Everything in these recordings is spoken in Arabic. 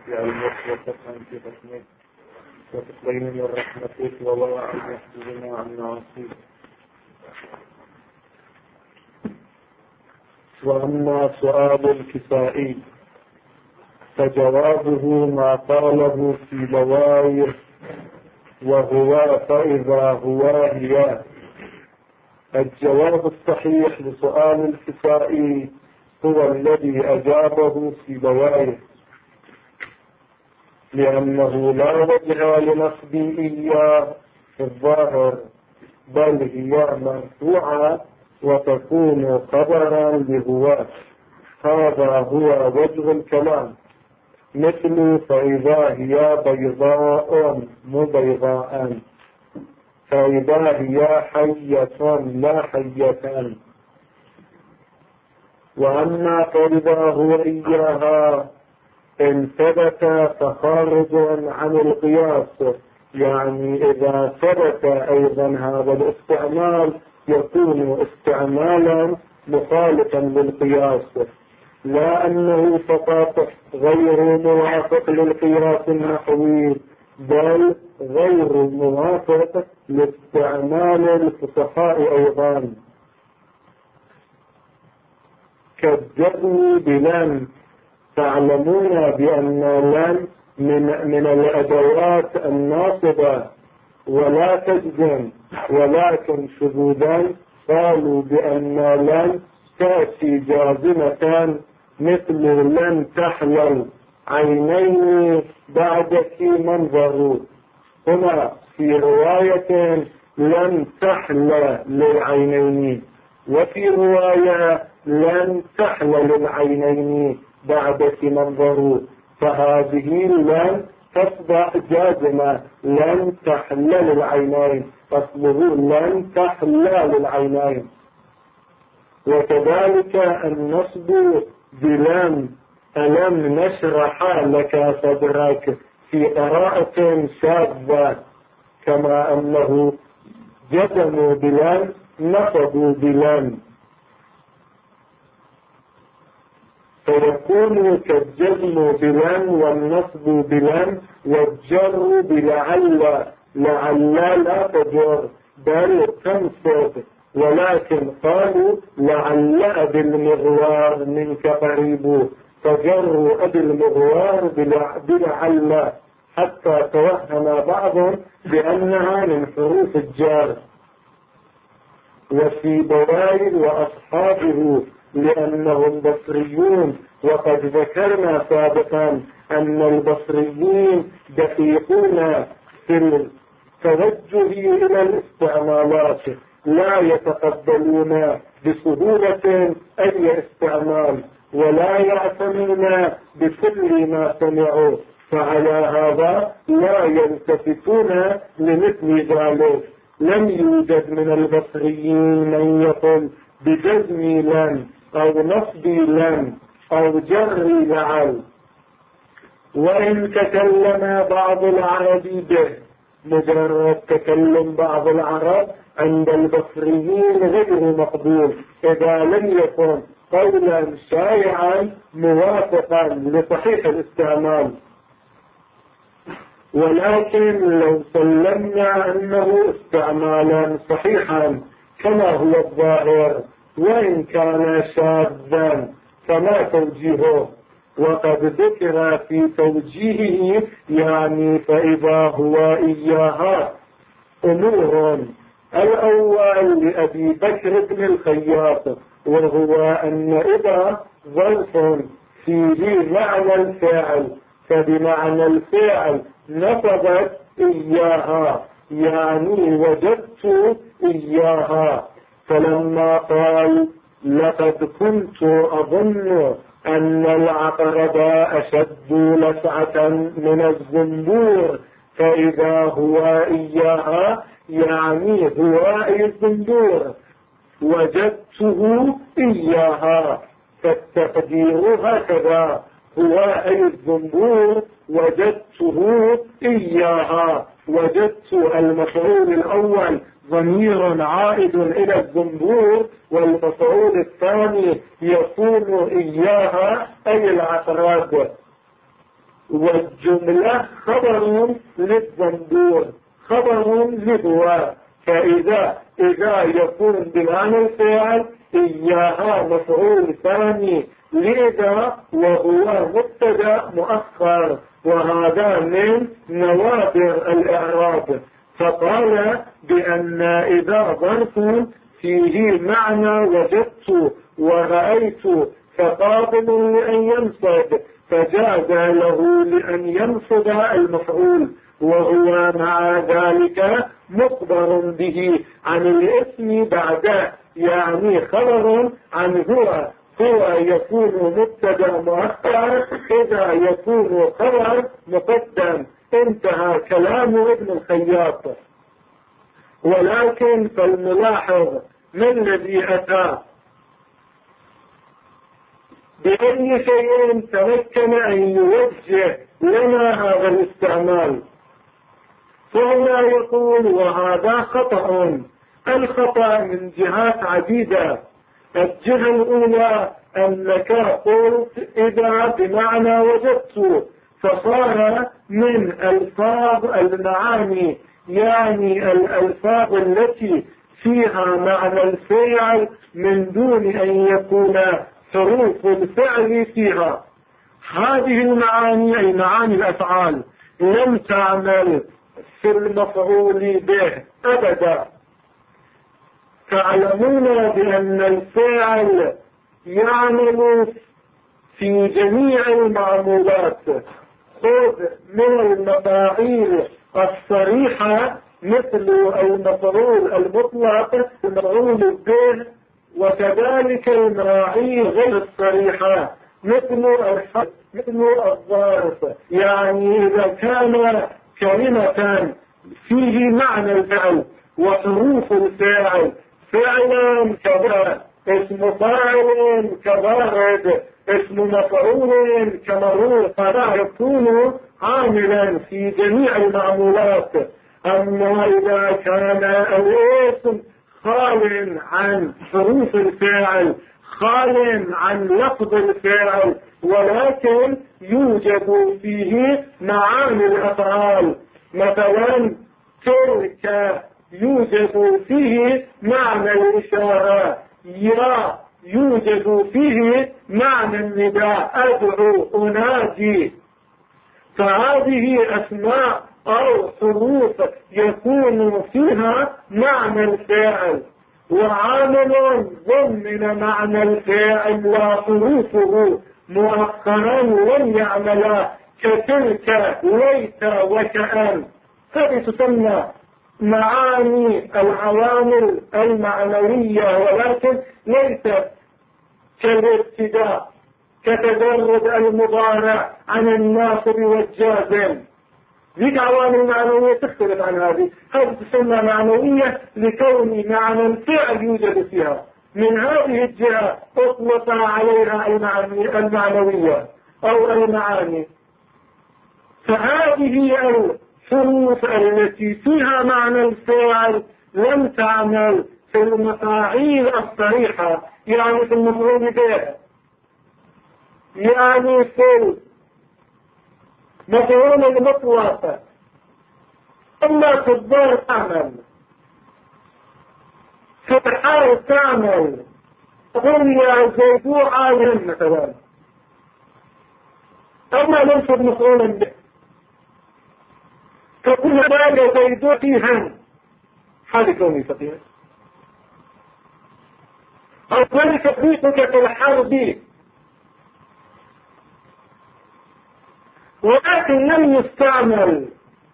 في علمك وتفهم في حكمك وتقبلنا من رحمتك ووضع يحفظنا عن معاصيك. وأما سؤال الكسائي فجوابه ما قاله في بوايه وهو فإذا هو هي. الجواب الصحيح لسؤال الكسائي هو الذي أجابه في بوايه، لأنه لا وجه لنصبي إياه في الظاهر، بل هي مرفوعة وتكون خبرا لهو. هذا هو وجه الكلام، مثل فإذا هي بيضاء مبيضاء، فإذا هي حية لا حيتان. وأما فإذا هو إياها إن ثبت فخارج عن القياس، يعني إذا ثبت أيضا هذا الاستعمال يكون استعمالا مخالفا للقياس، لا أنه فقط غير موافق للقياس النحوي، بل غير موافق لاستعمال الفقهاء أيضا، كالجزم بلن. تعلمون بأن لن من الأدوات الناصبة ولا تجزم، ولكن شذوذا قالوا بأن لن تأتي جازمة، مثل لن تحلل عينين بعدك منظر. هنا في رواية لن تحلى للعينين، وفي رواية لن تحلل العينين بعدك منظر، فهذه لن تصبح جازمة، لن تحلل العينين، أصله لن تحلل العينين. وكذلك النصب بلن، ألم نشرح لك صدرك، في قراءة شاذة، كما أنه جزموا بلن نصبوا بلن، فيكون كالجزم بلن والنصب بلن والجر بلعل. لعل لا تجر بل تنصب، ولكن قالوا لعل أبي المغوار منك قريب، فجروا أبي المغوار بلعل حتى توهم بعضهم بأنها من حروف الجر. وفي بوائل وأصحابه لأنهم بصريون، وقد ذكرنا سابقا أن البصريين دقيقون في التوجه إلى الاستعمالات، لا يتقبلون بسهولة أي استعمال، ولا يعتنون بكل ما سمعوا، فعلى هذا لا يلتفتون لمثل ذلك. لم يوجد من البصريين من يقول بجزم لن أو نصب لن أو جر لعل. وإن تكلم بعض العرب به، مجرد تكلم بعض العرب عند البصريين غير مقبول إذا لم يكن قولا شائعا موافقا لصحيح الاستعمال. ولكن لو سلمنا أنه استعمالا صحيحا كما هو الظاهر، وإن كان شاذا فما توجيهه؟ وقد ذكر في توجيهه يعني فإذا هو إياها أمور. الأول لأبي بكر بن الخياط، وهو أن إذا ظرف فيه معنى الفعل، فبمعنى الفعل نصبت إياها، يعني وجدت إياها. فلما قال لقد كنت أظن أن العقرب أشد لسعة من الزنبور، فإذا هو إياها يعني هو أي الزنبور، وجدته إياها، فالتقدير هكذا، هو أي الزنبور وجدته إياها. وجدت المفعول الأول ضمير عائد إلى الزنبور، والمفعول الثاني يكون إياها أي العقرب. والجملة خبر للزنبور، خبر لهو. فإذا يكون بمعنى الفعل إياها مفعول ثاني لإذا وهو مبتدأ مؤخر، وهذا من نوادر الإعراب. فقال بأن إذا ظرف فيه معنى وجدت ورأيت فقابل لأن ينصب، فجاز له لأن ينصب المفعول، وهو مع ذلك مخبر به عن الاسم بعده، يعني خبر عن هو يكون مبتدا مؤخر إذا يكون خبر مقدم. انتهى كلام ابن الخياط. ولكن فالملاحظ ما الذي أتى بأي شيء تمكن أن يوجه لنا هذا الاستعمال. فهنا يقول وهذا خطأ. الخطأ من جهات عديدة. الجهة الأولى أنك قلت إذا بمعنى وجدت، فصار من ألفاظ المعاني، يعني الألفاظ التي فيها معنى الفعل من دون أن يكون حروف الفعل فيها. هذه المعاني أي معاني الأفعال لم تعمل في المفعول به أبدا. تعلمون بأن الفعل يعمل في جميع المعمولات. خذ من المفاعيل الصريحة مثل المفعول المطلق، المفعول به، وكذلك المفاعيل غير الصريحة مثل الحرف مثل الظرف. يعني إذا كان كلمة فيه معنى الفعل وحروف الفعل، فعلا كذا، اسم فاعل كضارب، اسم مفعول كمرور، فلا يكون عاملا في جميع المعمولات. أما إذا كان الاسم خال عن حروف الفعل، خال عن لفظ الفعل، ولكن يوجد فيه معاني الأفعال، مثلا تلك يوجد فيه معنى الإشارة، يا يوجد فيه معنى النداء، أدعو أنادي. فهذه أسماء أو حروف يكون فيها معنى الفاعل، وعامل ضمن معنى الفاعل وحروفه مؤخرا لم يعملا، كتلك ليت وكأن. هذه تسمى معاني العوامل المعنوية، ولكن ليست كالابتداء، كتجرد المضارع عن الناصب والجازم. ذيك عوامل معنوية تختلف عن هذه تسمى معنوية لكون معنى الفعل يوجد فيها. من هذه الجهة اطلق عليها المعنوية أو المعاني. فهذه الحروف التي فيها معنى الفعل لم تعمل في المفاعيل الصريحة، يعني في المفعول به، يعني في المفعول المطلق. أما في الظرف تعمل، في الحال تعمل. قل يا زيد عالم مثلا. أما ليس مفعولا به، تقول يا زيد فيها، هذه كوني فقير. أو ذلك بيتك في الحرب، ولكن لم يستعمل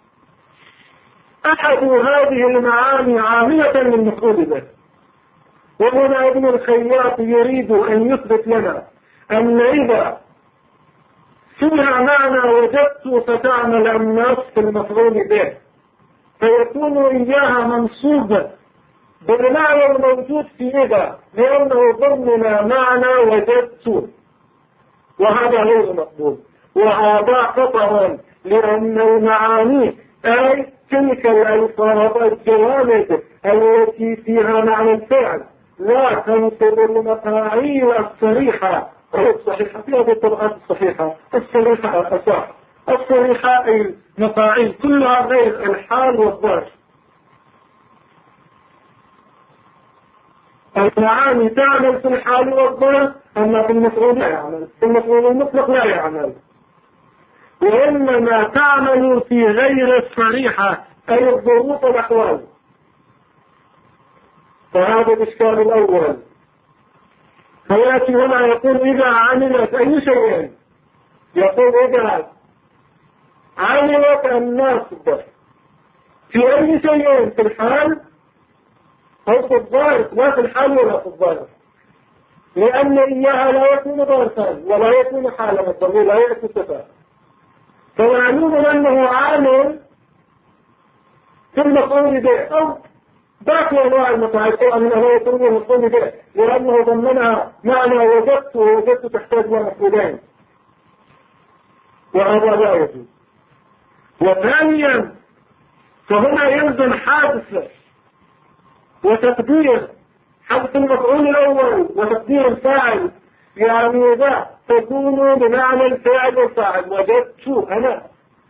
أحد هذه المعاني عاملة للمفعول به. وهنا ابن الخياط يريد أن يثبت لنا أن إذا فيها معنى وجدت فتعمل النص في المفعول به، فيكون إياها منصوبة بالمعنى الموجود في إذا، لأنه ضمن معنى وجدت، وهذا غير مقبول، وهذا خطر، لأن المعاني أي تلك الألفاظ الجوامد التي فيها معنى الفعل لا تنصب المفاعيل الصريحة. الصحيحة في هذه الطبقات الصحيحة الصريحة أصح، الصريحة أي المفاعيل كلها غير الحال والظرف. المعاني تعمل في الحال والظرف، أما في المفعول لا يعمل، في المفعول المطلق لا يعمل، وإنما تعمل في غير الصريحة أي الظروف والأحوال. فهذا الإشكال الأول. فيأتي هنا يقول إذا عملت أي شيء، يقول إذا عملت الناصب في أي شيء في الحال أو في الظرف، لا في الحال ولا في الظرف، لأن إياها لا يكون ظرفا ولا يكون حالا، الضمير لا يأتي صفة، فمعلوم أنه عامل في المفعول به أو باقي أنواع المفاعيل، أنه يكون المفعول به لأنه ضمنها معنى وجدت، ووجدت تحتاج إلى مفعولين، وهذا لا يجوز. وثانيا فهنا يلزم حادثة وتقدير، حدث المفعول الأول وتقدير الفاعل، يعني إذا تكون بمعنى الفاعل والفاعل، وجدت أنا،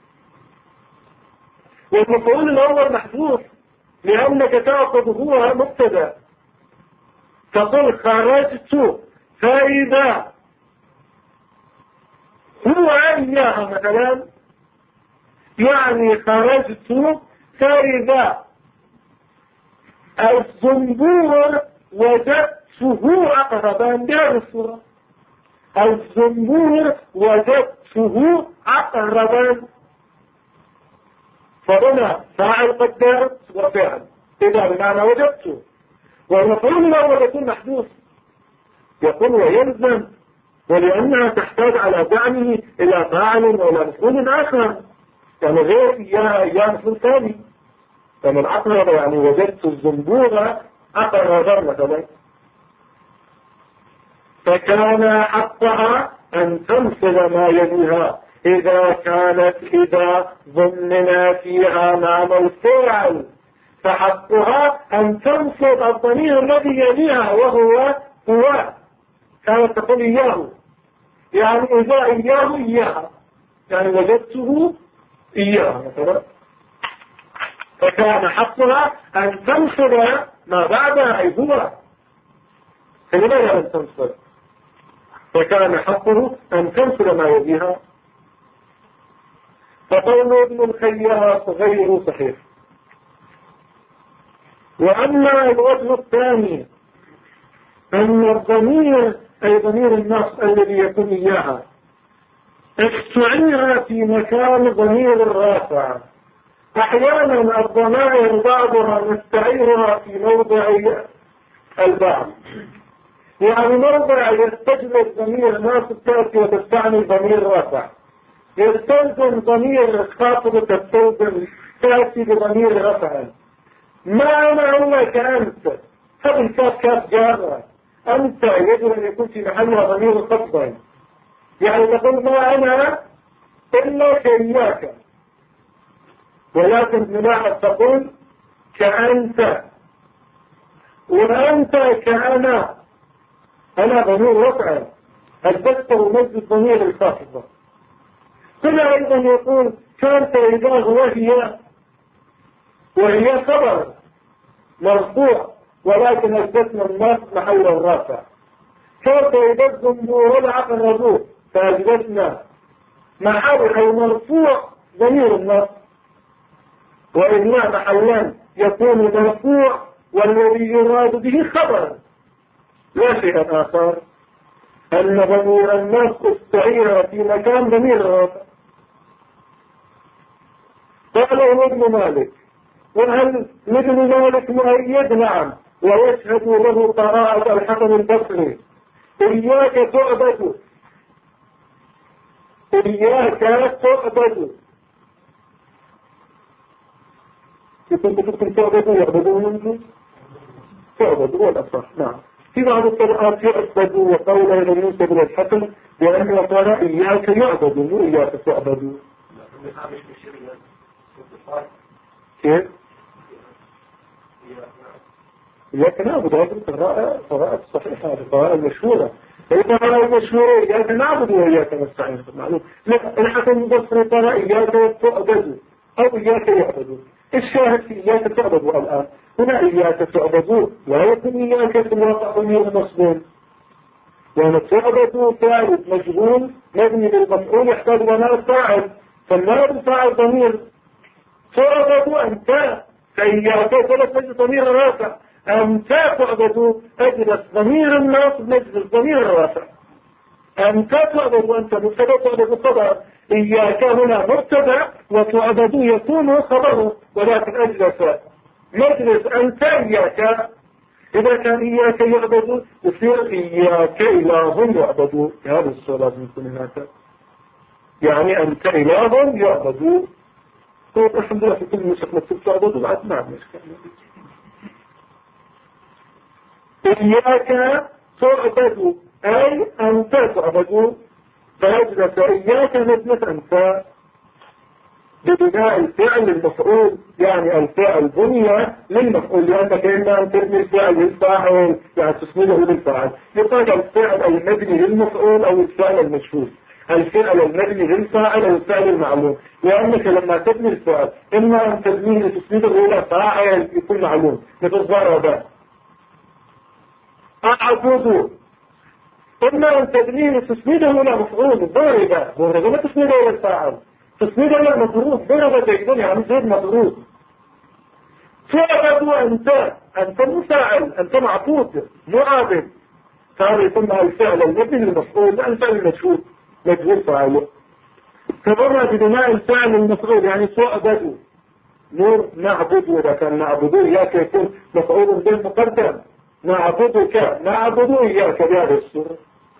والمفعول الأول محذوف لأنك تأخذ هو مبتدا، تقول خرجت، فإذا هو إياها مثلا، يعني خرجت فإذا الزنبور وجدته أقربا بهذه الصورة، الزنبور وجدته أقربا، فهنا فاعل قدرت وفعل إذا بمعنى وجدته، والمفعول الأول يكون محذوف، يقول ويلزم، ولأنها تحتاج على دعمه إلى فاعل وإلى مفعول آخر، يعني غير إياه مفعول ثاني، فمن أقرب يعني وجدت الزنبورة أقربا مثلا، فكان حقها أن تمثل ما يليها إذا كانت إذا ضمنا فيها معنى الفعل، فحقها أن تمثل الضمير الذي يليها وهو هو، كانت تقول إياه، يعني إذا إياها، يعني وجدته إياه مثلا، فكان حقها أن تمثل ما بعدها أي هو، فلماذا لم تمثل؟ فكان حقه أن تمثل ما يليها. فقول ابن الخياط غير صحيح. وأما الوجه الثاني أن الضمير أي ضمير النص الذي يكون إياها استعير في مكان ضمير الرافع. أحيانا الضمائر بعضها نستعيرها في موضع البعض، يعني موضع يستجلب ضمير ناصب تأتي وتستعمل ضمير رافع، يستلزم ضمير خاطب تستلزم تأتي بضمير رفع. ما معنى كأنت هذا الكاف كاف جارة، أنت يجب أن يكون في محلها ضمير خطبا، يعني تقول ما أنا إلا كإياك، ولكن بمعنى تقول كأنت، وأنت كأنا، أنا ضمير رفع الدكتور مجد ضمير الخاطبة. كما أيضا يقول كانت إذا وهي خبر مرفوع ولكن أثبتنا الناس محل الرافع. كانت إذا الزنبور العقل الربوع فأثبتنا محل أي مرفوع ضمير الناس، وإنما محلا يكون مرفوع والذي يراد به خبر لا شيء آخر، أن ضمير الناس استعير في مكان ضمير الرافع. قاله ابن مالك وهل ابن مالك مؤيد؟ نعم، ويشهد له قراءة الحسن البصري إياك تعبد، إياك تعبد، كنت تكون تعبدوا يعبدون، تعبدوا والأصح. نعم، في بعض القراءات يعبدوا وقوله لم ينسب للحسن لأنه قال إياك يعبدوا مو إياك تعبدوا. كيف؟ إياك نعبد، هذه القراءة الصحيحة، القراءة المشهورة، القراءة المشهورة إياك نعبد وإياك نستعين معلوم. الحسن البصري قال إياك تعبد أو إياك يعبدوا. الشاهد في إياك تعبدوا الآن هنا إياك تعبدوا لا يكون إياك في الواقع ضمير مصدر، يعني تعبدوا فاعل مجهول مبني للمفعول يحتاج إلى نائب فاعل، فالنائب الفاعل ضمير. تعبدوا أنت فإياك ثلاث مجلس ضمير رافع، أنت تعبدوا أجلس ضمير الناصب مجلس ضمير الرافع. أنت تعبدوا أنت مبتدأ تعبدوا خبر، إياك هنا مبتدأ وتعبدوا يكون خبره، ولكن أجلس مجلس أنت إياك. إذا كان إياك يعبدوا يصير إياك إله يعبدوا، هذا السؤال لازم يكون هناك، يعني أنت إله يعبدوا. طيب الحمد لله في كل مشكلة مكتوب تعبدوا بعد ما مشكلة. إياك تعبدوا أي أنت تعبدوا، فيجلس إياك مجلس أنت ببناء الفعل المفعول، يعني الفعل بني للمفعول، لأنك إما أن تبني الفعل للفاعل يعني تسنده للفاعل. يقال الفعل المبني للمفعول أو الفعل المشهور، الفعل المبني للفاعل أو الفعل المعلوم، لأنك لما تبني الفعل إما أن تبنيه لتسنده إلى فاعل يكون معلوم مثل ضرب أعبدوا، إما أن تبنيه لتسنده إلى مفعول ضرب ما تسنده إلى الفاعل، تسنده إلى مضروب ضرب زيدون يعني زيد مضروب. تعبدوا أنت مفاعل، أنت معبود معابد، فهذا يسمى الفعل المبني للمفعول الفعل المشهور مجهول فاعله. تبرع ببناء الفعل المفعول يعني تعبدوا نور نعبد، وإذا كان نعبدوا إياك يكون مفعول به مقدم، نعبدك نعبد إياك بهذا السورة.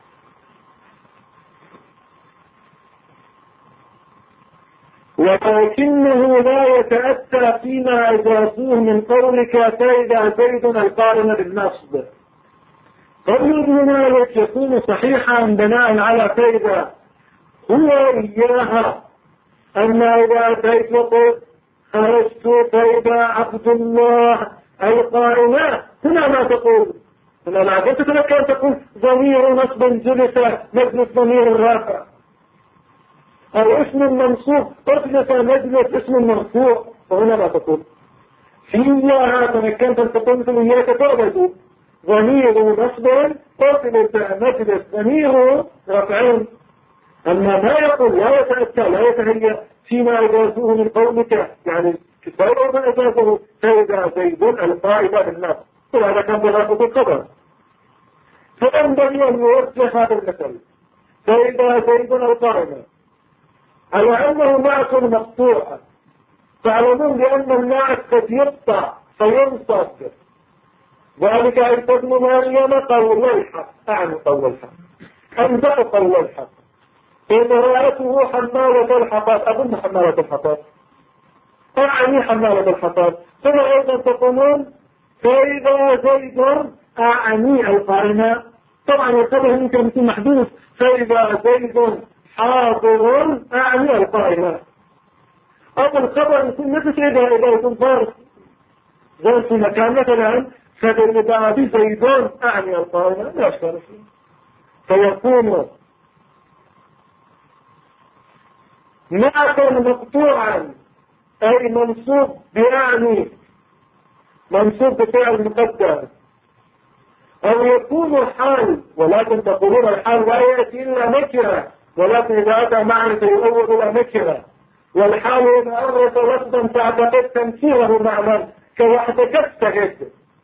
ولكنه لا يتأتى فيما أجازوه من قولك فإذا زيد القارن بالنصب. قول هنا يكون صحيحا بناء على فإذا هو إياها، أما إذا أتيت وقلت خرجت فإذا عبد الله القارنة هنا ما تقول، هنا لا قلت لك أن تقول ضمير نصب جلس مجلس ضمير الرافع، أو اسم منصوب أجلس مجلس اسم مرفوع، وهنا ما تقول في إياها تمكنت أن تقول مثل إياك تعبد ضمير نصب أجلس مجلس ضمير رفعين. أما ما يقول لا يتأتى لا يتهيأ فيما أجازوه من قولك، يعني كفاية ما أجازه فإذا زيد القائمة بالنص، وهذا كان بغافة الخبر. فينبغي أن يوجه هذا المثل فإذا زيد القائمة على أنه نعت مقطوع، تعلمون بأن النعت قد يقطع فينصب، ذلك عيسى ابن مريم قول الحق، أعني قول الحق أنبأ قول الحق، إن رأته حمالة الحطب، أظن حمالة الحطب أعني حمالة الحطب. ثم أيضا تقولون فإذا زيد أعني القائمة، طبعا الخبر يمكن يكون محدوث فإذا زيد حاضر أعني القائمة، أو الخبر يكون مثل إذا يكون ظرف ظرف في مكان مثلا فإذا زيد أعني القائمة لا أشكال فيه، فيكون نعتا مقطوعا أي منصوب بأعني منصوب بفعل مقدر، أو يكون حال، ولكن تقولون الحال لا يأتي إلا نكرة، ولكن إذا أتى معرفة يؤول إلى نكرة، والحال إذا أغرس لفظا تعتقد تمثيله معنى كوحدك استغد،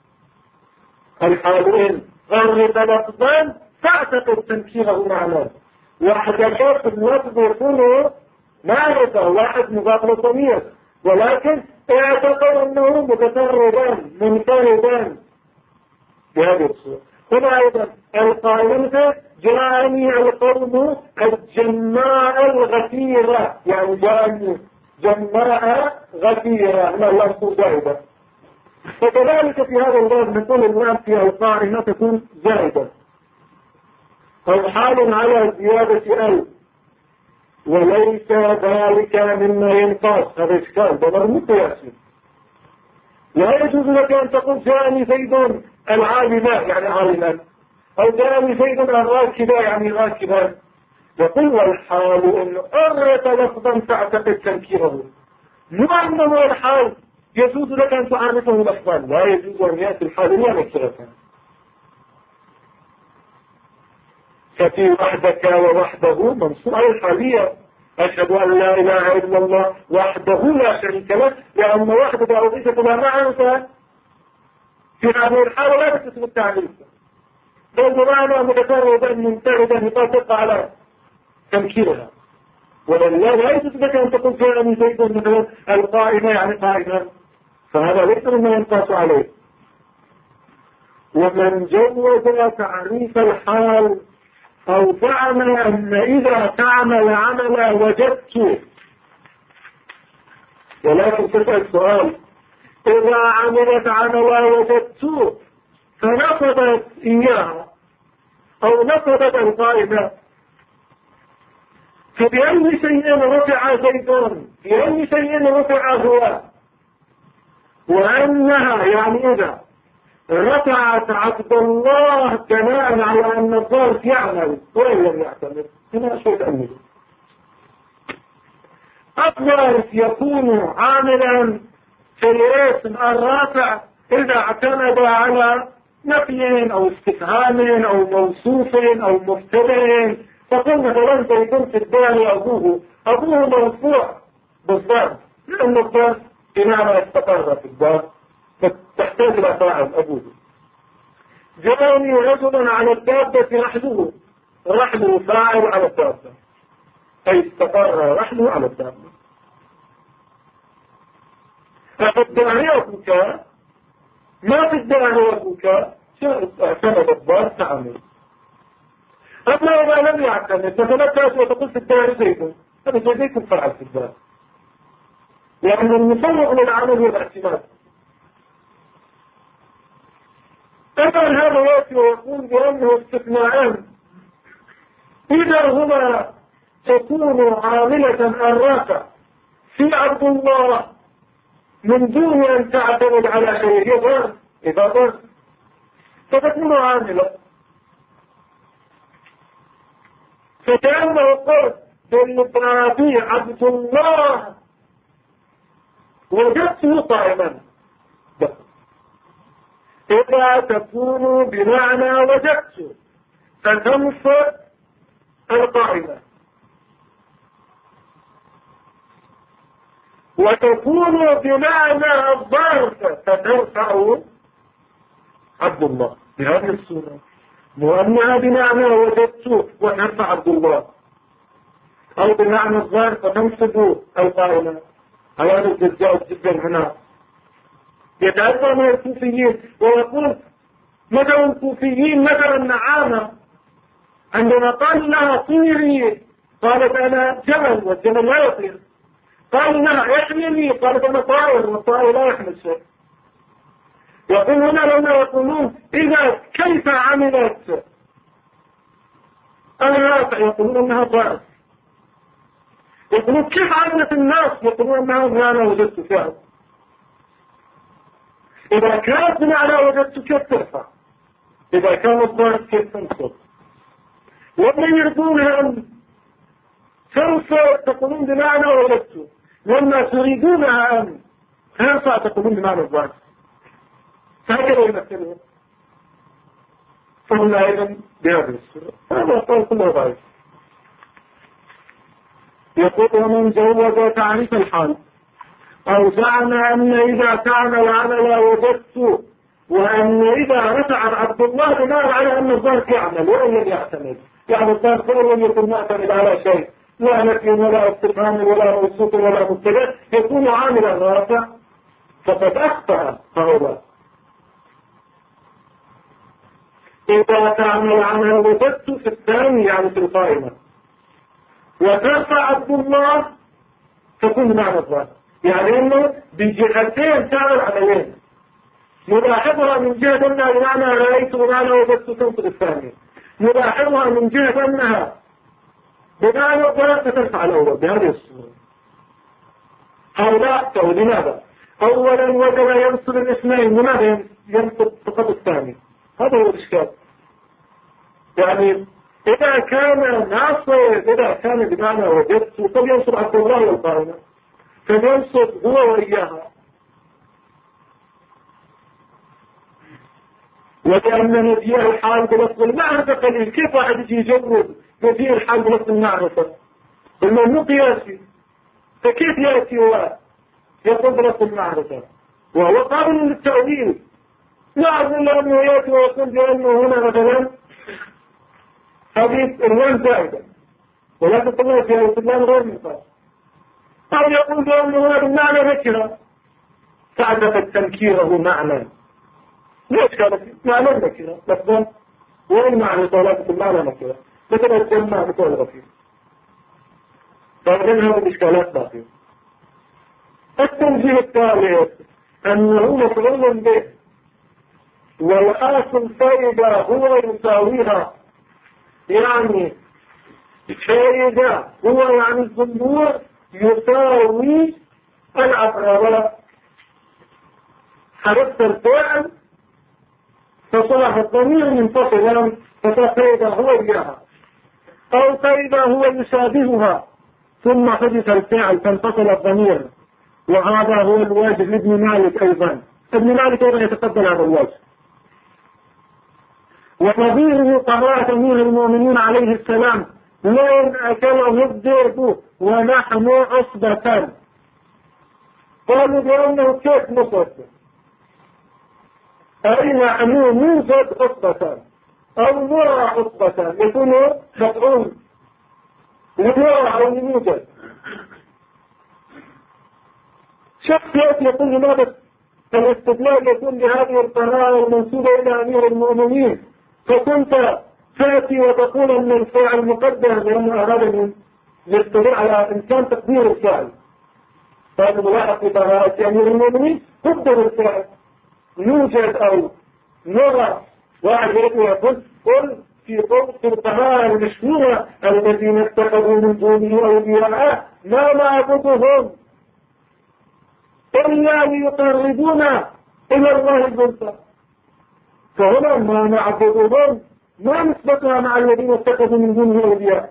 الحال إن غرب لفظا تعتقد تمثيله معنى، وحدك اللفظ يكون معرفة واحد مضاف لضمير، ولكن اعتقد أنه متفردا منفردا بهذه الصورة. هنا أيضا القائمة جاءني القوم الجماء الغفيرة، يعني جاءني جماء غفيرة لا لفظ زائدة. فكذلك في هذا الباب نقول الناس في القائمة تكون زائدة أو حال على زيادة ألف، وليس ذلك مما ينقص، هذا إشكال ده مرموط ياسين. لا يجوز لك أن تقول جاءني زيد العالمة يعني عالما، أو جاءني زيد الراكبة يعني راكبا. يقول والحال إنه أريت لفظا تعتقد تنكيره، مو أنه الحال يجوز لك أن تعرفه لفظا، لا يجوز أن يأتي الحال إلا نكرة. ففي وحدك ووحده منصوب على الحالية. أشهد أن لا إله إلا الله وحده لا شريك له، لأن وحده أضيفت إلى معرفة في هذه الحالة لا تثبت التعريف، بل بمعنى متفردا منفردا يطابق على تنكيرها. ولله لا يثبت أن تقول فيها من زيد مثلا القائمة يعني قائما، فهذا ليس مما ينقاس عليه. ومن جوز تعريف الحال أو زعم أن إذا تعمل عملا وجدت، ولكن تسأل سؤال، إذا عملت عملا وجدت فنقضت إياها أو نقضت القائمة، فبأي شيء رفع زيدون، بأي شيء رفع هو، وأنها يعني إذا رفعت عبد الله بناء على أن الظرف يعمل وإن لم يعتمد، هنا شيء تأمل. الظرف يكون عاملا في الاسم الرافع إذا اعتمد على نفي أو استفهام أو موصوف أو مبتدأ. فقل مثلا زيد في الدار أبوه مرفوع بالظرف، لأن الظرف بمعنى استقر في الدار فتحتاج إلى فاعل أبوه. جاءني رجل على الدابة رحله فاعل على الدابة، أي استقر رحله على الدابة. فالداعي أبوك ما في الداعي أبوك اعتمد الدار تعمل. أما إذا لم يعتمد مثلا تأتي وتقول في الداعي زيد، هذا زيد فاعل في الدار، لأن المصرف للعمل والاعتماد. أما هذا يأتي ويقول بأنه استثناءان، إذا هما تكون عاملة الرافع في عبد الله من دون أن تعتمد على شيء إذا ظهر فتكون عاملة، فكأنه قل بالإبرابي عبد الله وجدته قائما. إذا تكون بمعنى وجدت فتنصب القائمة، وتكون بمعنى الظرف فترفع عبد الله بهذه الصورة، وأنها بمعنى وجدت وترفع عبد الله، أو بمعنى الظرف فتنصب القائمة. هذا الجزاء جدا هنا يتعدى من الكوفيين ويقول مثلا الكوفيين مثلا نعامة عندما قال لها طيري قالت أنا جمل والجمل لا يطير، قال لها احملي قالت أنا طائر والطائر لا يحمل شيء. يقول هنا لما يقولون إذا كيف عملت الرافع يقولون أنها طائر، يقولون كيف عملت الناس يقولون أنها أنا وجدت فعل. إذا كانت بمعنى وجدت كيف ترفع، إذا كان الظرف كيف تنصب. ومن يريدونها أن تنصب تقولون بمعنى وجدت، لما تريدونها أن ترفع تقولون بمعنى الظرف. فهكذا يمثلون، فهم أيضا بهذه الصورة. هذا قول كله ضعيف. يقول ومن جوز تعريف الحال أو زعم أن إذا تعمل عملا وجدت، وأن إذا رفع عبد الله بناء على أن الظرف يعمل وإن لم يعتمد، يعني الظرف لم يكن معتمد على شيء، لا نفي ولا استفهام ولا موصوف ولا مبتدأ، يكون عاملا رافع فقد أخطأ فهو. إذا تعمل عملا وجدت في الثاني يعني في القائمة وترفع عبد الله تكون معنى الظرف، يعني انه بجهتين تعمل عملين، نلاحظها من جهة انها بمعنى رأيت بمعنى وجدت تنصب الثانية، نلاحظها من جهة انها بمعنى الظرف ترفع الاول بهذه الصورة. هؤلاء أو لماذا؟ اولا وجب ينصب الاثنين، لماذا ينصب فقط الثاني؟ هذا هو الاشكال. يعني إذا كان ناصر، إذا كان بمعنى وجدت فلينصر عبد الله والقائمة، فلينصر هو وإياها. ولأن مجيء الحال بلفظ المعرفة قليل. كيف واحد يجي يجرب مجيء الحال بلفظ المعرفة؟ الممنوع قياسي، فكيف يأتي هو يقول بلفظ المعرفة وهو قابل للتأويل؟ لا أظن أنه يأتي ويقول بأنه هنا مثلا حديث اللام زائدة ولكن طبعا في الإسلام غير مقاس، أو يقول بأنه هذا المعنى نكرة فعدت تنكيره معنى. ليش كانت معنى نكرة لفظا وين معنى طولات المعنى نكرة مثلا الجمع بطول غفير؟ فإذن هذه الإشكالات باقية. التنزيل الثالث أنه مفعول به والآصل فإذا هو يساويها، يعني فإذا هو يعني الجمهور يساوي الأفعال، حرفت الفعل فصلح الضمير منفصلا فإذا هو إياها، أو فإذا هو يشابهها ثم حدث الفعل فانفصل الضمير، وهذا هو الواجب لابن مالك أيضا. ابن مالك أيضا يتقبل هذا الواجب. ونظيره قراءة أمير المؤمنين عليه السلام: لئن أكله الذئب ونحن عصبة. قالوا بأنه كيف نصب؟ أي نحن نوجد عصبة أو نرى عصبة، يكون مفعول لنرى أو لنوجد. شخص يأتي يقول لماذا الاستدلال يكون بهذه القراءة المنسوبة إلى أمير المؤمنين، فكنت تأتي وتقول أن الفاعل مقدم لأنه أراد أن يستطيع على إمكان تقدير الفاعل. فهذا ملاحظ في قراءة أمير المؤمنين قدر الفاعل يوجد أو نرى. واحد يقول قل في القراءة المشهورة: الذين اتخذوا من دونه أولياء ما نعبدهم إلا ليقربونا إلى الله زلفى. فهنا ما نعبدهم ما نسبتها مع الذين اتخذوا من دونه أولياء.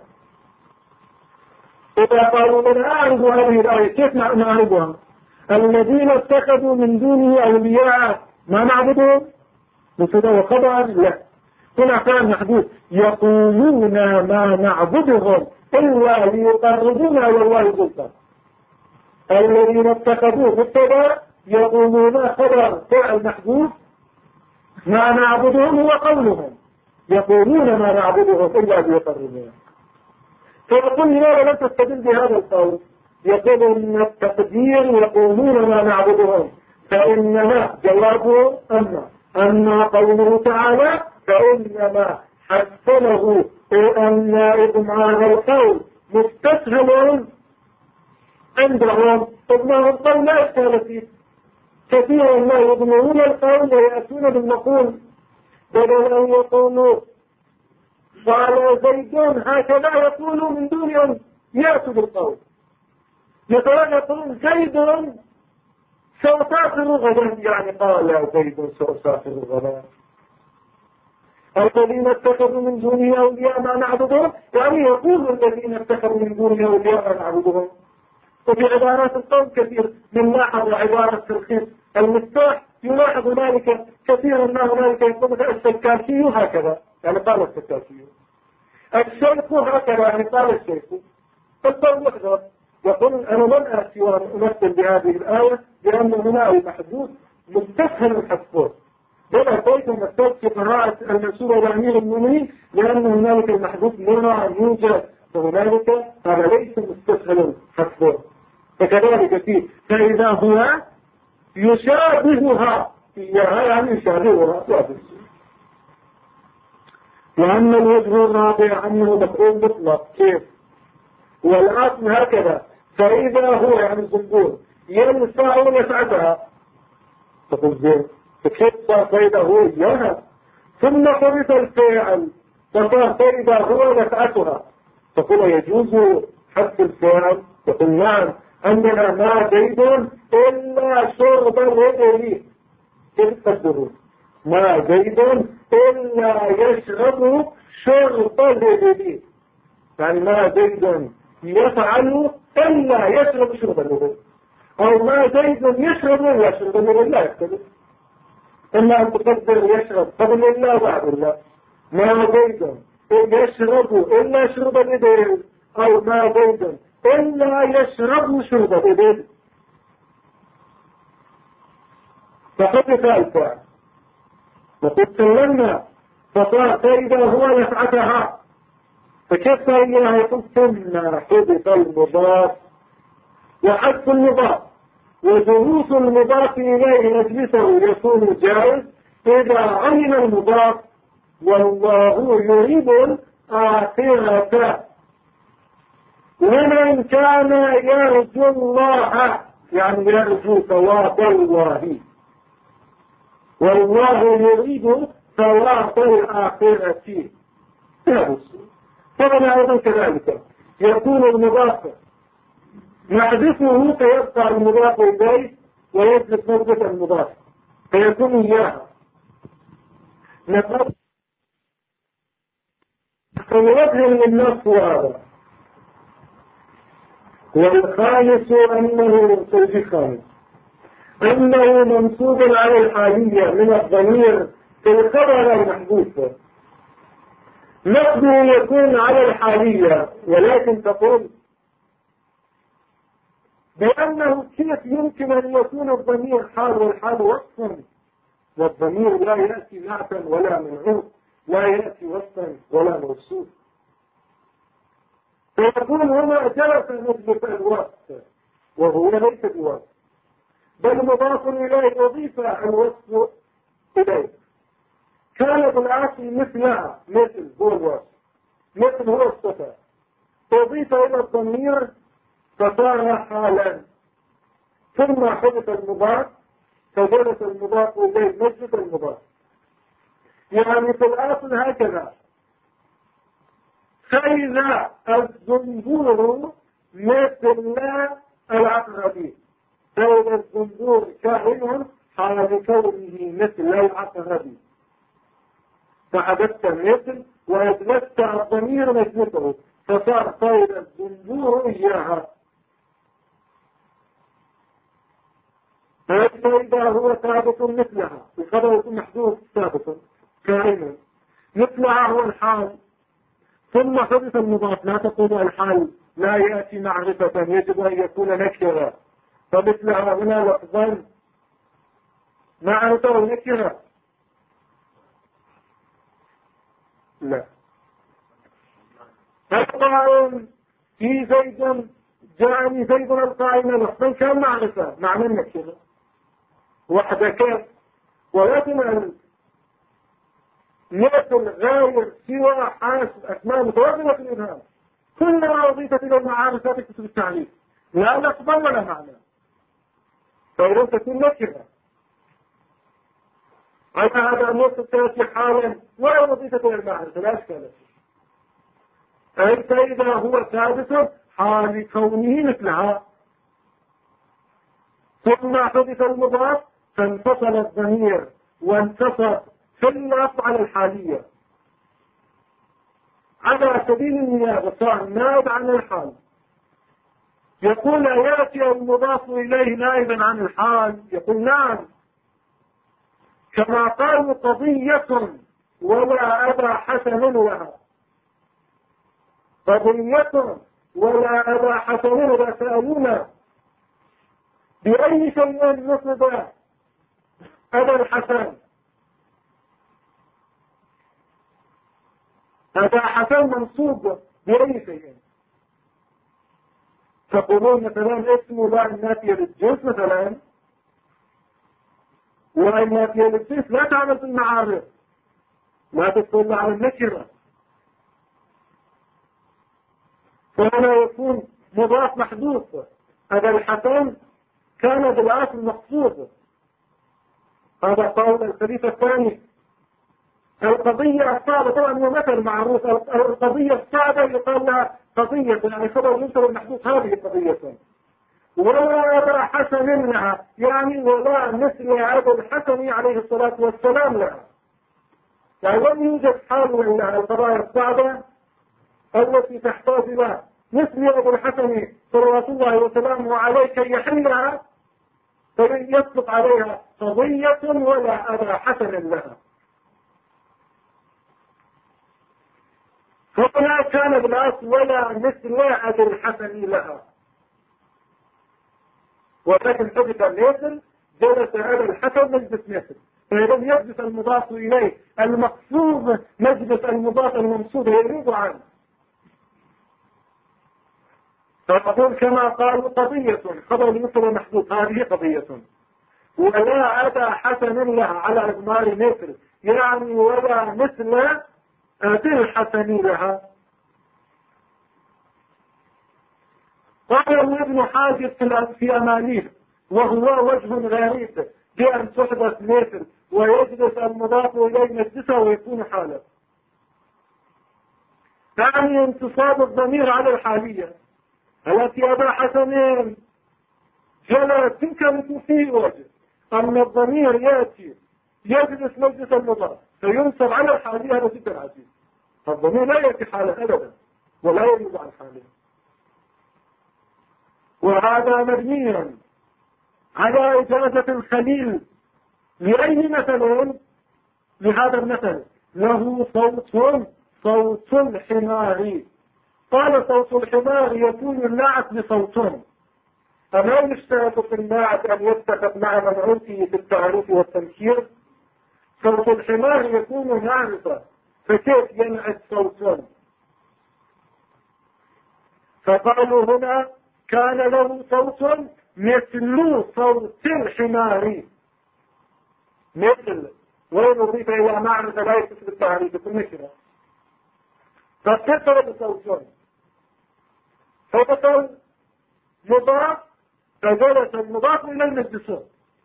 إذا قالوا لنا أعرض هذه الآية كيف نعرضها؟ الذين اتخذوا من دونه أولياء ما نعبدهم مبتدا وخبر؟ لا، هنا كان محدود: يقولون ما نعبدهم إلا ليقربونا إلى الله زلفى. الذين اتخذوا مبتدا، يقولون خبر فعل محدود، ما نعبدهم هو قولهم، يقولون ما نعبدهم إلا ليقربونا. فيقول لماذا لم تستدل بهذا القول؟ يقول إن التقدير يقولون ما نعبدهم، فإنما جوابه أما قوله تعالى فإنما حسنه النائب مع هذا القول مستسهل عندهم. إنه القول لا إشكال فيه، كثيرا ما يضمنون القول ويأتون بالمقول بدل أن يقولوا قال زيد هكذا يقولوا من دون أن يأتوا بالقول. مثلا يقولون زيد سأسافر غدا، يعني قال زيد سأسافر غدا. الذين اتخذوا من دونه أولياء ما نعبدهم، يعني يقول الذين اتخذوا من دونه أولياء ما نعبدهم. وفي عبارات القول كثير من لاحظ عبارة تلخيص المفتاح يلاحظ ذلك كثيرا ما هنالك يقول السكاكي هكذا، يعني قال السكاكي. الشيخ هكذا، يعني قال الشيخ. فالقول يحضر يقول أنا لن أتي وأمثل بهذه الآية لأن هنا المحدود مستسهل الحفظ، بل أتيت ومثلت في قراءة المنسوبة إلى أمير المؤمنين لأن هنالك المحدود نرى يوجد، فهنالك هذا ليس مستسهل الحفظ. فكذلك فيه فإذا هو يشابهها إياها، يعني يشابهها. وأما الوجه الرابع أنه مفعول مطلق. كيف؟ والأصل هكذا: فإذا هو يعني الجمهور ينفع نفعتها، تقول زين فكيف فإذا هو إياها، ثم حدث الفعل فصار فإذا هو نفعتها، تقول يجوز حذف الفعل؟ تقول نعم، أننا ما زيد إلا شرب الرجل. كيف تقدرون ما زيد إلا يشرب شرب اللبن، يعني ما زيد يفعل إلا يشرب شرب اللبن، أو ما زيد يشرب ولا يشرب اللبن لا يختلف، إلا أن تقدر يشرب قبل الله وبعد الله. ما زيد يشرب إلا يشرب اللبن، أو ما زيد إلا يشرب شرب اللبن. فقد ثالثا وقد سلمنا فصار فإذا هو يفعتها، فكيف إليها يقول ثم حدث المضاف وحذف المضاف وجلوس المضاف إليه مجلسه يكون جائز إذا علم المضاف والله يريد الآخرة. ومن كان يرجو الله يعني يرجو ثواب الله، والله يريد ثواب الآخرة. طبعا أيضا كذلك يكون المضاف نحذفه فيبقى المضاف إليه ويثبت نسبة المضاف فيكون إياها نقول فيظهر للنص هذا. والخامس أنه منصوب على الحالية من الضمير في الخبر المحذوف، نقده يكون على الحالية، ولكن تقول بأنه كيف يمكن أن يكون الضمير حال والحال وصفا، والضمير لا يأتي نعتا ولا منعوت، لا يأتي وصفا ولا موصوف، فيكون هنا جلس مثل الوصف وهو ليس بوصف بل مضاف إليه أضيف الوصف إليه. كان بالعاصي مثلها مثل هو الوصف مثل هو الصفة أضيف إلى الضمير فصار حالا، ثم حدث المضاف فجلس المضاف إليه مجلس المضاف. يعني في الأصل هكذا، فإذا الزنبور مثل العقربي، فإذا الزنبور كائن حال كونه مثل العقربي، فحدثت مثل وأجلست الضمير مجلسه فصار فإذا الزنبور إياها. فإذا هو ثابت مثلها الخبر يكون محذوف ثابت كائن مثلها هو الحال، ثم حدث المضاف. لا تقول الحال لا يأتي معرفة، يجب أن يكون نكرة، فمثلها هنا لفظا معرفة ونكرة لا. القائم في زيد جاءني زيد القائم لفظا كان معرفة معنى النكرة وحدك، ولكن مثل غير سوى حاسب أسماء متوازنة في الإبهام كلما أضيفت إلى المعارف تكتب التعريف لا لفظا ولا معنى، فإذا تكون نكرة على هذا النص تأتي حالا ولا أضيفت إلى المعارف لا أشكال أي فإذا هو ثابت حال كونه مثلها، ثم حدث المضاف فانفصل الضمير وانتصر في اللفظ على الحالية على سبيل النيابة صار نائب عن الحال. يقول يأتي المضاف إليه نائبا عن الحال، يقول نعم، كما قالوا قضية ولا أبا حسن لها، قضية ولا أبا حسن لها سألونا بأي شيء نصب أبا الحسن، هذا حسن منصوب بأي شيء، تقولون مثلا اسمه لا النافية للجنس مثلا، ولا النافية للجنس لا تعمل في المعارف، لا تدخل على النكرة، فهنا يكون مضاف محذوف. هذا الحسن كان بالأصل مقصود، هذا قول الخليفة الثاني. القضية الصعبة طبعا هو مثل معروف، القضية الصعبة يقال لها قضية، يعني خبر ينشر المحدوث هذه قضية، ولا أبا حسن لها يعني ولا مثل أبو الحسن عليه الصلاة والسلام لها، يعني لم يوجد حال إلا القضايا الصعبة التي تحتاج إلى مثل أبو الحسن صلوات الله وسلامه عليه كي يحلها فيطلق عليها قضية ولا أبا حسن لها. فهنا كان بالأصل ولا مثل أبي الحسن لها، ولكن حدث المثل جلس هذا الحسن مجلس مثل، فإذا يجلس المضاف إليه المقصود مجلس المضاف المنصوب يريد عنه، فنقول كما قالوا قضية خبر المثل محدود، هذه قضية. ولا أبا حسن لها على إضمار مثل، يعني ولا مثل أبي الحسن لها. قال ابن حاجب في أمانيه وهو وجه غريب بأن تحدث مثل ويجلس المضاف إليه مجلسه ويكون حالا. ثاني انتصاب الضمير على الحالية التي أبا حسنين جلس تنكر فيه وجه، أما الضمير يأتي يجلس مجلس المضاف فينصب على الحالية. هذا جدا عجيب، الضمير لا يأتي حالا أبدا ولا يجوز عن حالية. وهذا مبني على إجازة الخليل لأي مثل؟ لهذا المثل له صوت الحمار. قال صوت الحمار يكون النعت بصوت، أما يشترط في النعت أن يتفق مع منعوته في التعريف والتنكير. صوت الحمار يكون نعتا، فكيف ينعت صوت؟ فقالوا هنا كان له صوت مثل صوت الحمار، مثل وين أضيف إلى معنى لا يتصل بالتعريف يكون نكرة، فاتصل بصوت فبطل مضاف فجلس المضاف إلى المجلسون،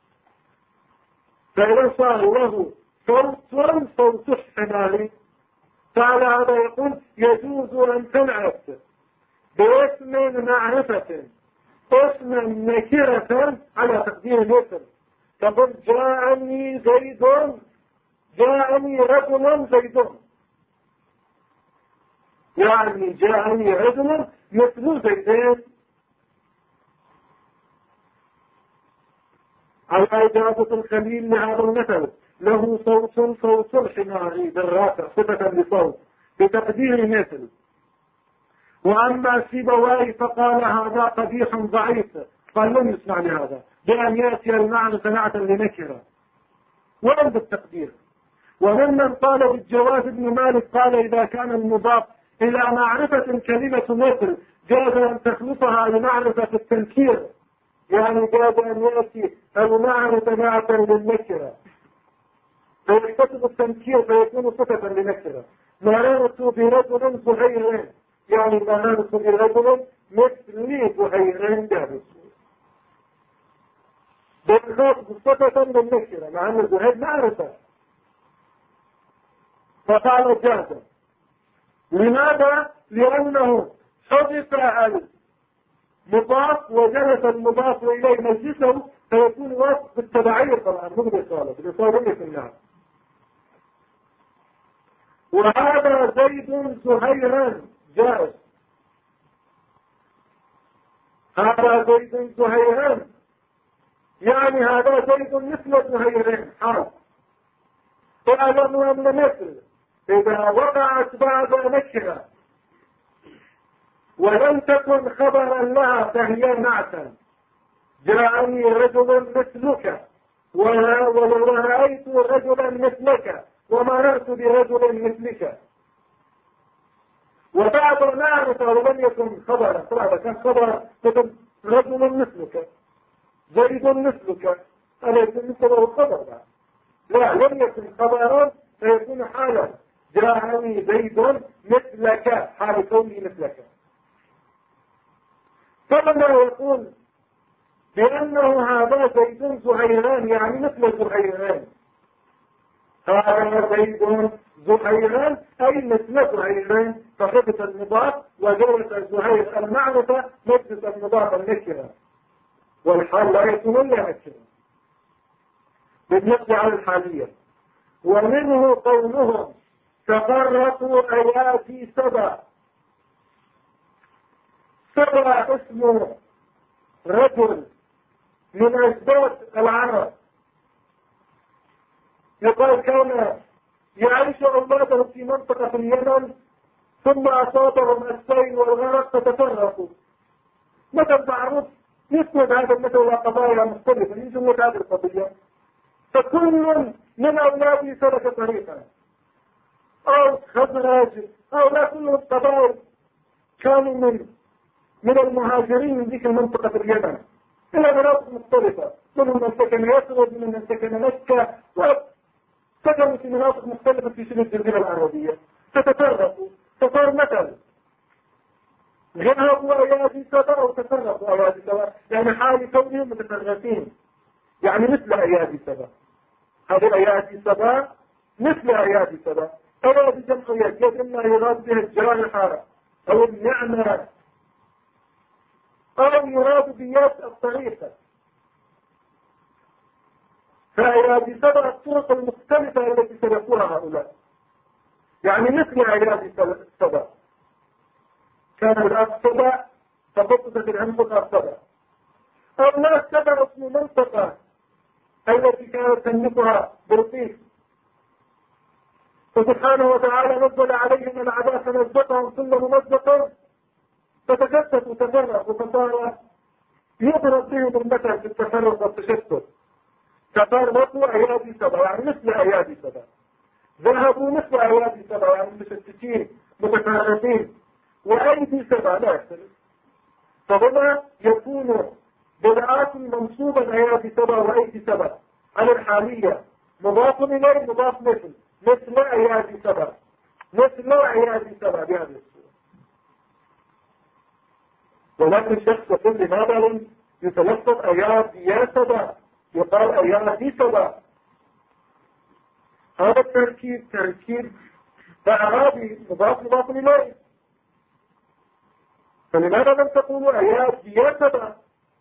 فإذا صار له صوت الحمار. فعلى هذا يقول يجوز أن تنعت باسم معرفة اسما نكرة على تقدير مثل، تقول جاءني زيد، جاءني رجل زيد، يعني جاءني رجل مثل زيدين، على إجابة الخليل لهذا المثل له صوت الحمار بالرافع صفة لصوت بتقدير مثل. وأما سيبويه فقال هذا قبيح ضعيف، قال لم يسمع لهذا بأن يأتي المعنى سماعة لنكرة ولم بالتقدير. وممن قال بالجواز ابن مالك قال إذا كان المضاف إلى معرفة كلمة مثل جاز أن تخلطها لمعرفة التنكير، يعني جاز أن يأتي المعنى سماعة للنكرة فيكتسب التنكير فيكون صفة لنكرة. مررت برجل زهير، يعني مررت برجل مثل زهير جالس، بالخاص صفة للنكرة مع أن زهير معرفة، فقال جاز. لماذا؟ لأنه حذف المضاف وجلس المضاف إليه مجلسه فيكون واثق بالتبعير طبعا مو بالإصابة في النار. وهذا زيد زهيرا جائز، هذا زيد زهيرا يعني هذا زيد مثل زهيرين حال. فأعلموا أن مثل إذا وقعت بعد نكرة ولم تكن خبرا لها فهي نعتا. جاءني رجل مثلك ورأيت رجلا مثلك ومررت برجل مثلك. وبعد معرفة ولم يكن خبرا، طبعا كان خبر مثل رجل مثلك زيد مثلك أليس مثله خبر؟ لا، لم يكن خبرا فيكون حالا. جاءني زيد مثلك حال كونه مثلك. فلما يقول بأنه هذا زيد زهيران يعني مثل زهيران، هذا زيد زهيران أي مثل زهيران، فحدث المضاف وجلس زهير المعرفة مجلس المضاف النكرة، والحال لا يكون إلا نكرة بالنسبة على الحالية. ومنه قولهم تفرقوا أيادي سبع. سبع اسمه رجل من أجداد العرب، يقال كان يعيش أولاده في منطقة اليمن ثم أصابهم السيل والغرق فتفرقوا. مثل معروف يسند هذا المثل إلى قضايا مختلفة يجمع هذه القضية، فكل من أولاده سلك طريقا أو خزرج أو لا، كلهم قبائل كانوا من المهاجرين من ذيك المنطقة اليمن إلى مناطق مختلفة، منهم من سكن يثرب، منهم من سكن مكة، وسكنوا في مناطق مختلفة في شبه الجزيرة العربية، فتفرقوا. فصار مثل ذهبوا أيادي سبا أو تفرقوا أيادي سبا، يعني حال كونهم متفرقين، يعني مثل أيادي سبا. هذه أيادي سبا مثل أيادي سبا. أيادي جمع يد، يد إما يراد بها الجارحة أو النعمة، أو يراد بيد الطريقة. فأيادي سبا الطرق المختلفة التي سلكوها هؤلاء، يعني مثل أيادي سبا. كان الأرض سبا فقطت الأنفق سبا، أو لا سبا اسم منطقة التي كانت تملكها بلقيس، فسبحانه وتعالى نزل عليهم العذاب فمزقهم كل ممزق فتكتفوا تفرقوا، فصار يضرب بهم المثل في التفرق والتشتت. تفرقوا أيادي سبا يعني مثل أيادي سبا، ذهبوا مثل أيادي سبا يعني متشتتين متفرقين، وأيدي سبا لا يختلف. فهنا يكون بدعات منصوبا أيادي سبا وأيدي سبا على الحالية، مضاف إليه مضاف مثل أيادي سبا، مثل أيادي سبا بهذه الصورة. ولكن الشخص يقول لماذا لم يتلفظ أيادي سبا، يقال أيادي سبا؟ هذا التركيب تركيب إعرابي مضاف إليه، فلماذا لم تقولوا أيادي سبا؟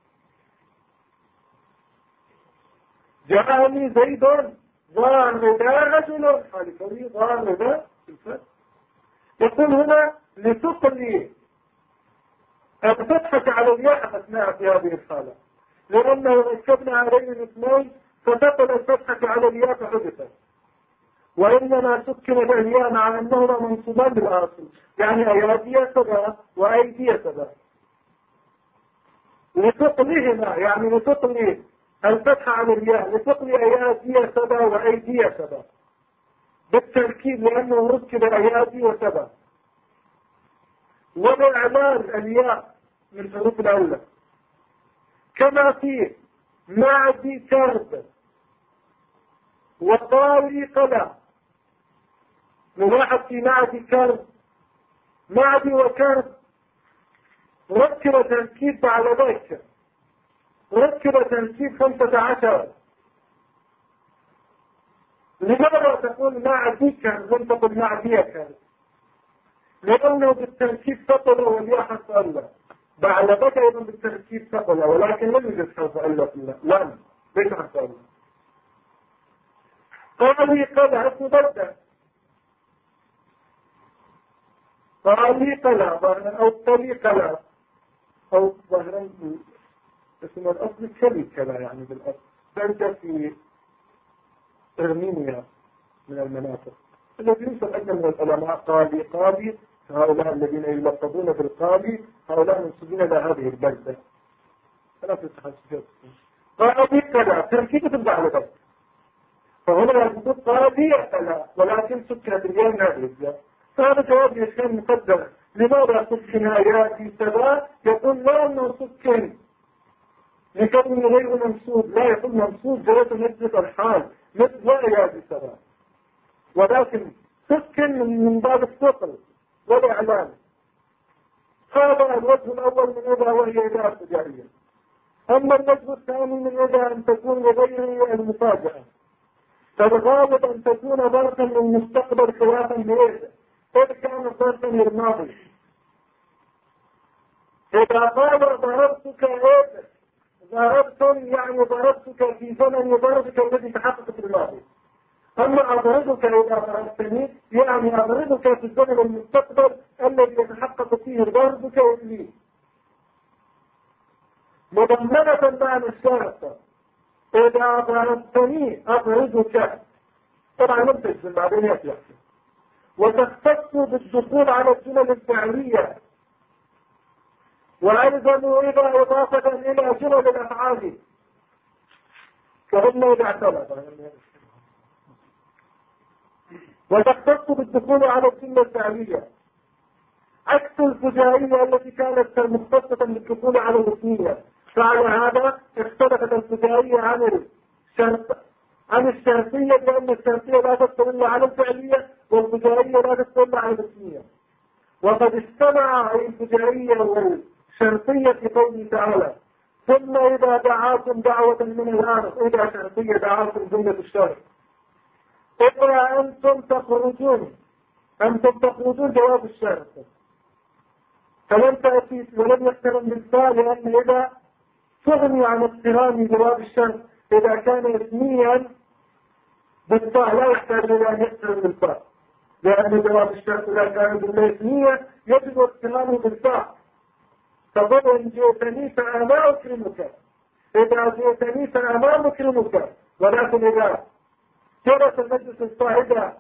جاءني زيد ضاربا رجل، حالفني ضاربا الفتح. يقول هنا لتقلي الفتحة على الياء أثناء في هذه الحالة، لأنه ركبنا عليه الاثنين فتقل الفتحة على الياء فحدثت، وإنما سكن الياء مع أنهما منصوبان بالأصل، يعني أيادي سبا وأيدي سبا. لتقلهما يعني لتقلي الفتحة على الياء، لتقلي أيادي سبا وأيدي سبا بالتركيب، لأنه ركب أيادي وسبا. والإعلان الياء من حروف الأولى، كما في معدي كرب وطالي قلع. نلاحظ في معدي كرب، معدي وكرب ركب تركيب على ذلك، ركب تركيب 15. لماذا تقول معدي كرب لم تقل معدي كرب؟ لأنه بالتركيب ثقل والياء حرف ألا، بعد ذلك أيضا بالتركيب ثقل، ولكن لم يوجد حرف ألا في الله، لم ليس حرف ألا. قالي قلع اسم بدأ، قالي قلع ظاهرا أو قلي قلع أو ظاهرا اسم الأصل كلي كلا، يعني بالأصل بدأ في إرمينيا من المناطق الذي يوصل أجل من العلماء قاضي هؤلاء الذين يلقبون بالقاضي، هؤلاء منسوبين إلى هذه البلدة. ثلاث تخصصات قاضي كذا تركيبة بعد ذلك، فهنا يقول قاضي كذا ولكن سكنت اليوم نادرة. فهذا جواب يشكل مقدر. لماذا سكن آياتي سبا؟ يقول لا أنه سكن لكونه غير منسوب، لا يقول منسوب جواب نجد الحال مثل آياتي سبا، ولكن سكن من باب الثقل والإعلان. هذا الوجه الأول من إذا وهي إذا تجارية. أما الوجه الثاني من إذا أن تكون لغير المفاجأة، فالغالب أن تكون ظرفا للمستقبل خلافا لإذا، إذ كان ظرفا للماضي. إذا قال ضربتك إذا، ضربتم يعني ضربتك في زمن ضربك الذي تحقق في الماضي، أما أضربك إذا فرغتني يعني أضربك في الزمن المستقبل الذي يتحقق فيه ضربك لي مضمنة معنى الشرط. إذا ضربتني أضربك، طبعا لم تجزم بعدين يحصل. وتختص بالدخول على الجمل الفعلية، وأيضا إذا إضافة إلى جمل الأفعال كأنه إذا اعتمد. وتختص بالدخول على الجملة الفعلية عكس الفجائية التي كانت مختصة بالدخول على الاسمية. فعلى هذا اختلفت الفجائية عن الشرطية، لأن الشرطية لا تدخل على الفعلية والفجائية لا تدخل على الاسمية. وقد استمع الفجائية والشرطية في قوله تعالى ثم إذا دعاكم دعوة من الأرض، إذا شرطية دعاكم جملة الشرط، إذا أنتم تخرجون جواب الشرط، فلم تأتي ولم يقترن بالفاء، لأن إذا تغني عن اقتران جواب الشرط إذا كان اسميا بالفاء لا يحتاج إلى أن يقترن بالفاء، لأن جواب الشرط إذا كان جملة اسمية يجب اقترانه بالفاء. فقل إن جئتني فأنا أكرمك، إذا جئتني فأنا أكرمك. ولكن إذا جرت المجلس الصاعدة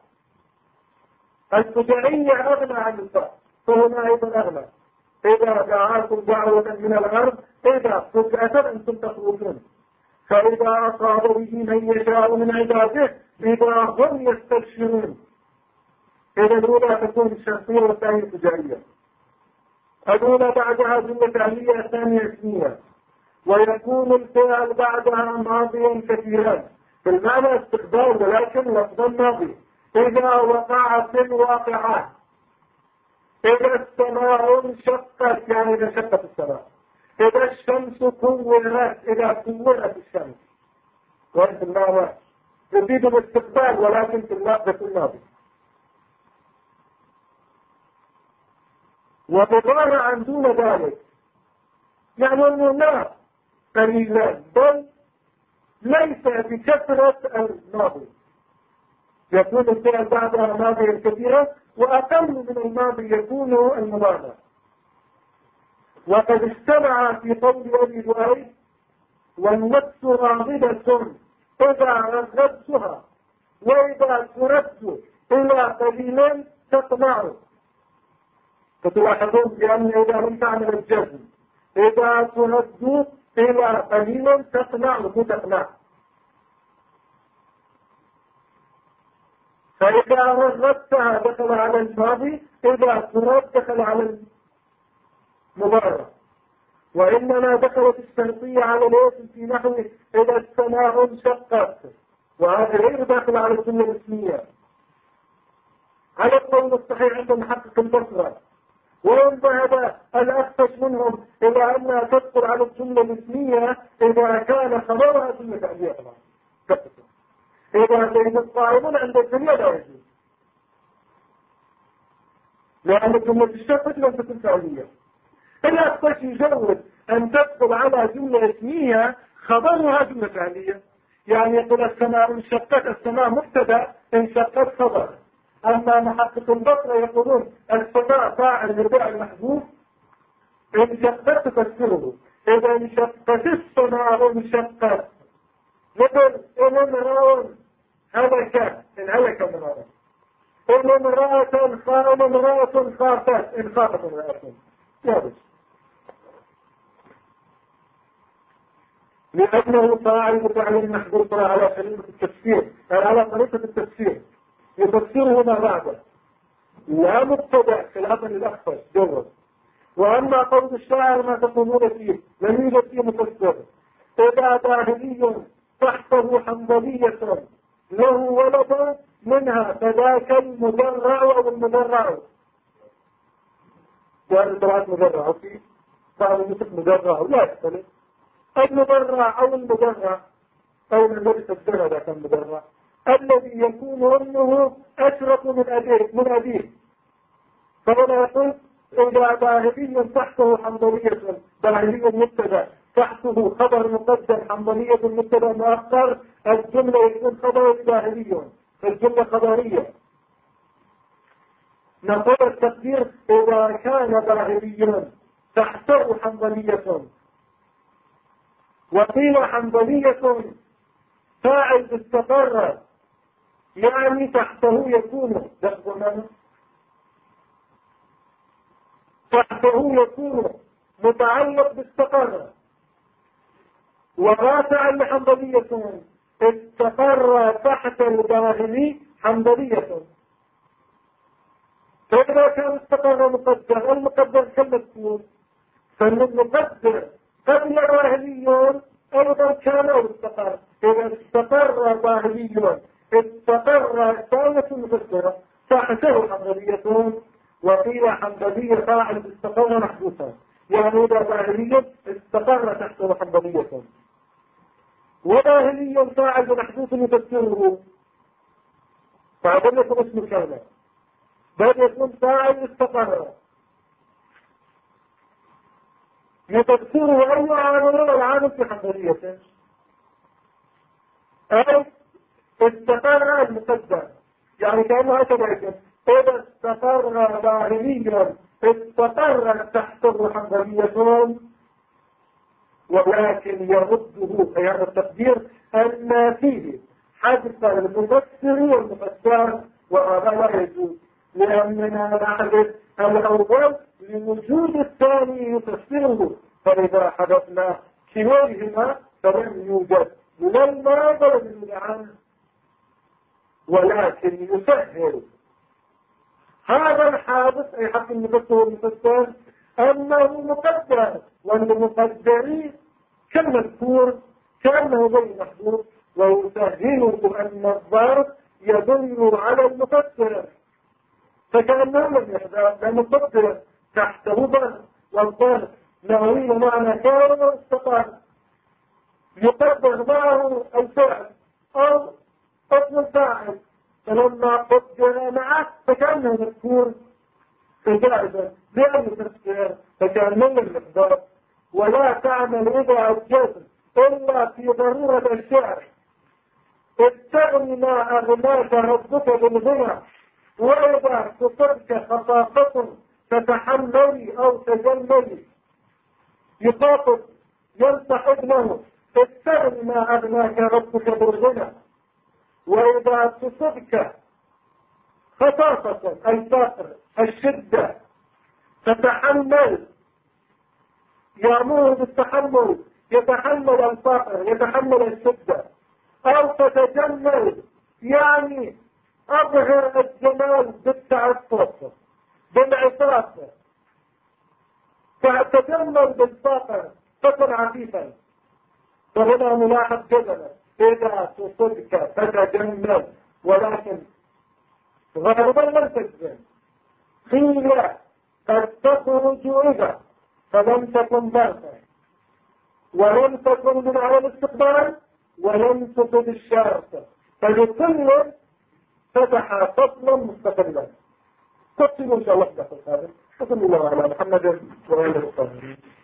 الفجائية أغنى عن الفاء، فهنا أيضا أغنى. إذا دعاكم دعوة من الأرض، إذا فجأة أنتم تخرجون، فإذا أصاب به من يشاء من عباده إذا هم يستبشرون. إذا الأولى تكون الشرطية والثانية الفجائية. الأولى بعدها جملة فعلية، الثانية اسمية. ويكون الفعل بعدها ماضيا كثيرا في المعنى استقبال، ولكن لفظا ماضي. إذا وقعت الواقعات، إذا السماء انشقت يعني إذا انشقت السماء، إذا الشمس كورت إذا كورت الشمس. وأنت المعنى يفيد الاستقبال ولكن في اللفظة الماضي. ومضارعا دون ذلك يعني أنه لا قليلا بل ليس بكثرة الماضي، يكون الفعل بعدها ماضيا كثيرا، وأقل من الماضي يكون المضارع. وقد اجتمع في قول أبي دؤيب والنفس راغبة إذا رغبتها وإذا ترد إلى قليل تطمع. فتلاحظون بأن إذا لم تعمل الجزم إذا ترد إلى قليل تطمع وتطمع. فإذا رغبتها دخل على الماضي، إذا ترد دخل على المضارع. وإنما دخلت الشرطية على الاسم في نحو إذا السماء انشقت، وهذا غير داخل على الجملة الاسمية على القول الصحيح عند محقق البصرة. وإن ذهب الأخفش منهم إلى أنها تدخل على الجملة الاسمية إذا كان خبرها جملة فعلية. إذا كان القائمون عند الجميع لا يجوز، لأن جملة الشرط لم تكن فعلية. الأخفش يجوز أن تدخل على جملة اسمية خبرها جملة فعلية، يعني يقول السماء انشقت، السماء مبتدأ انشقت خبر. أما محقق البصرة يقولون السماء فاعل مرفوع المحذوف انشقت تفسره. إذا انشقت السماء انشقت مثل إن امرأة هلك إن هلك امرأة، إن امرأة خافت إن خافت امرأة. يابس لأنه فاعل بفعل المحذوف على طريقة التفسير، على طريقة التفسير يفسره ما بعده لا مبتدأ في الأمر الأخفش جوز. وأما قول الشاعر ما تقولون فيه لم يوجد فيه مفسر. إذا باهلي تحته حنظلية له ولد منها فذاك المدرع أو المدرع، يعني الدرعات مدرع فيه بعض مثل مدرع لا يختلف. المدرع أو المدرع أو المدرس الدرع ذا كان مدرع الذي يكون أمه أشرف من أبيه. فهنا يقول إذا باهلي تحته حنظلية، باهلي مبتدأ تحته خبر مقدم حنظلية مبتدأ مؤخر، الجملة يكون خبر باهلي الجملة خبرية. نقول التقدير إذا كان ظاهريا تحته حنظلية، وقيل حنظلية فاعل استقر، يعني تحته يكون تحته يكون متعلق باستقر، ورافعا لحنظلية استقر تحت الظاهري حنظلية. فإذا كان استقر مقدر، المقدر كالمذكور، فالمقدر قبل ظاهري أيضا كان أو استقر. إذا استقر ظاهري استقر ثالث مقدرة تحته حنظلية، وقيل حنظلية فاعل استقر محدوثا، يعني إذا ظاهري استقر تحته حنظلية، وظاهري فاعل محدوث يفسره، فهذا يكون اسم كامل، بل يكون فاعل استقر يفسره أي عامل والعامل في حنظليته، أي استقر المقدر، يعني كأنه أتبعك إذا استقر ظاهريا استقر تحته حنظلية، ولكن يرده في هذا التقدير أن فيه حذف المفسر والمفسر، وهذا لا يجوز، لأننا نحذف الأول لوجود الثاني يفسره، فإذا حذفنا كليهما فلم يوجد لا الماضي ولا العنه، ولكن يسهل هذا الحادث أي حق المفسر والمفسر أنه مقدر، والمقدرين كالمذكور كأنه غير محدود، ويسهله أن الظرف يدل على المفسر، فكأنه لم يحدث، لأن المفسر تحته ظرف، والظرف نوعي معنى كان واستقر، يقدر معه الفعل أو اسم الفاعل، فلما قدر معه فكأنه مذكور فجائزا لأن التفسير فكأنه المقدار، ولا تعمل إذا الجزم إلا في ضرورة الشعر، استغني ما أغناك ربك بالغنى، وإذا تصبك خطاقة تتحملي أو تجملي، يخاطب ينصح ابنه استغني ما أغناك ربك بالغنى، وإذا تصبك خطاقة الفقر الشدة تتحمل، يأمره بالتحمل، يتحمل الفقر يتحمل الشدة، أو تتجمل يعني أظهر الجمال بالتعفف بالعفاف، فتتجمل بالفقر فكن عفيفا. فهنا نلاحظ جدلا إذا تصبك تتجمل، ولكن غالبا لم تجزم، قيل قد تخرج إذا فلم تكن ذاتا، ولم تكن من على الاستقبال، ولم تفد الشارطة، فلكل فتح فصلا مستقلا. تقسموا إن شاء الله في هذا. وصلى الله على محمد وعلى آله وصحبه.